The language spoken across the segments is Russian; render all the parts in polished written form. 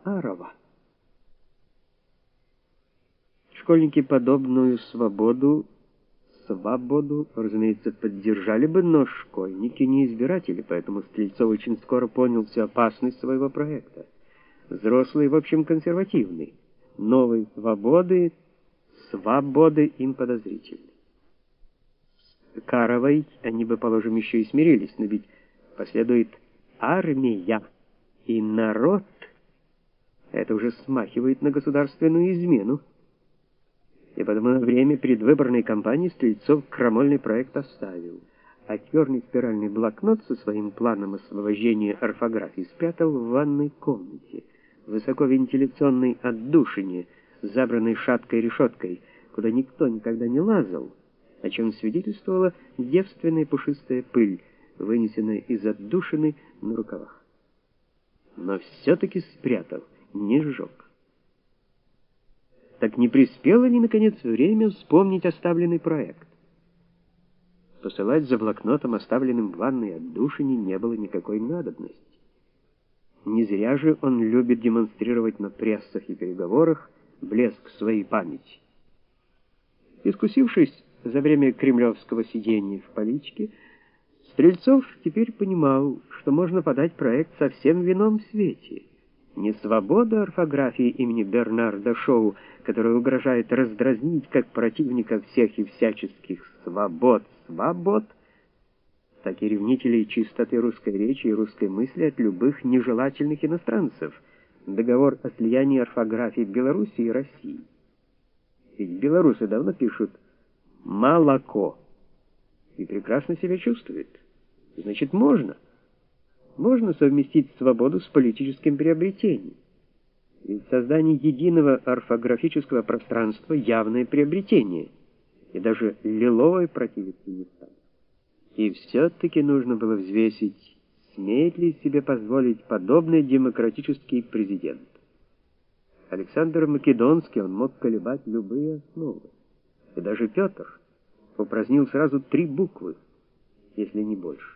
Арова. Школьники подобную свободу, разумеется, поддержали бы, но школьники не избиратели, поэтому Стрельцов очень скоро понял всю опасность своего проекта. Взрослый, в общем, консервативный. Новой свободы им подозрительны. С Каровой они бы, положим, еще и смирились, но ведь последует армия и народ. Это уже смахивает на государственную измену. И потому на время предвыборной кампании Стрельцов крамольный проект оставил, а черный спиральный блокнот со своим планом освобождения орфографии спрятал в ванной комнате, в высоковентиляционной отдушине, забранной шаткой решеткой, куда никто никогда не лазал, о чем свидетельствовала девственная пушистая пыль, вынесенная из отдушины на рукавах. Но все-таки спрятал, не сжег. Так не приспело ли, наконец, время вспомнить оставленный проект? Посылать за блокнотом, оставленным в ванной отдушине, не было никакой надобности. Не зря же он любит демонстрировать на прессах и переговорах блеск своей памяти. Искусившись за время кремлевского сидения в политике, Стрельцов теперь понимал, что можно подать проект совсем в ином свете. Не свобода орфографии имени Бернарда Шоу, которая угрожает раздразнить как противника всех и всяческих свобод, так и ревнителей чистоты русской речи и русской мысли от любых нежелательных иностранцев. Договор о слиянии орфографии Беларуси и России. Ведь белорусы давно пишут «молоко» и прекрасно себя чувствуют. Значит, можно совместить свободу с политическим приобретением. Ведь создание единого орфографического пространства — явное приобретение, и даже лиловой противиться не станет. И все-таки нужно было взвесить, смеет ли себе позволить подобный демократический президент. Александр Македонский, он мог колебать любые основы. И даже Петр упразднил сразу 3 буквы, если не больше.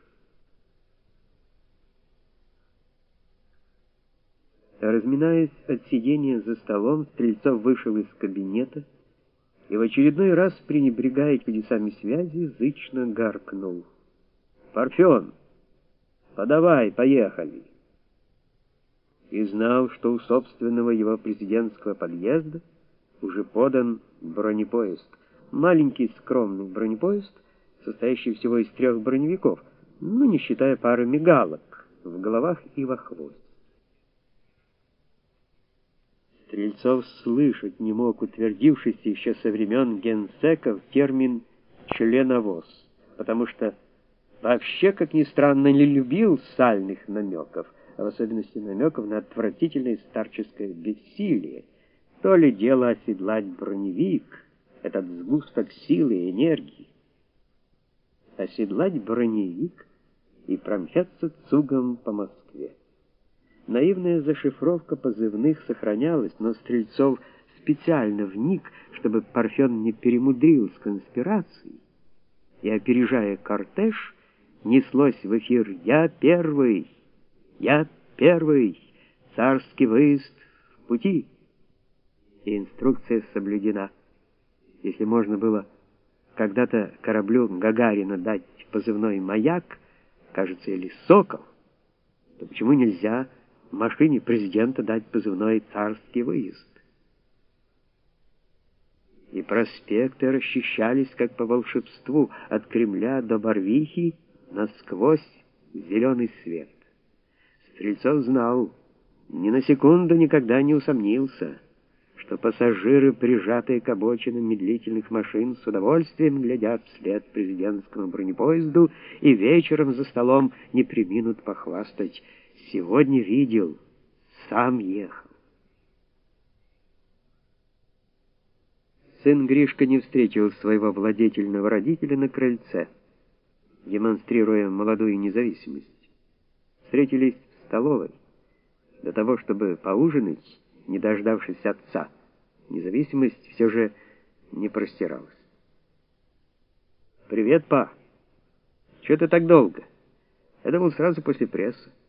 Разминаясь от сидения за столом, Стрельцов вышел из кабинета и в очередной раз, пренебрегая чудесами связи, зычно гаркнул: «Парфен, подавай, поехали!» И знал, что у собственного его президентского подъезда уже подан бронепоезд. Маленький скромный бронепоезд, состоящий всего из 3 броневиков, не считая пары мигалок в головах и во хвосте. Стрельцов слышать не мог утвердившийся еще со времен генсеков термин «членовоз», потому что вообще, как ни странно, не любил сальных намеков, а в особенности намеков на отвратительное старческое бессилие. То ли дело оседлать броневик, этот сгусток силы и энергии. Оседлать броневик и промчаться цугом по Москве. Наивная зашифровка позывных сохранялась, но Стрельцов специально вник, чтобы Парфен не перемудрил с конспирацией, и, опережая кортеж, неслось в эфир: «Я первый! Я первый! Царский выезд в пути!» И инструкция соблюдена. Если можно было когда-то кораблю Гагарина дать позывной «Маяк», кажется, или «Сокол», то почему нельзя машине президента дать позывной «Царский выезд»? И проспекты расчищались, как по волшебству, от Кремля до Барвихи насквозь зеленый свет. Стрельцов знал, ни на секунду никогда не усомнился, что пассажиры, прижатые к обочинам медлительных машин, с удовольствием глядят вслед президентскому бронепоезду и вечером за столом не преминут похвастать: «Сегодня видел, сам ехал». Сын Гришка не встретил своего владетельного родителя на крыльце, демонстрируя молодую независимость. Встретились в столовой. До того, чтобы поужинать, не дождавшись отца, независимость все же не простиралась. «Привет, па! Чё ты так долго? Я думал, сразу после прессы».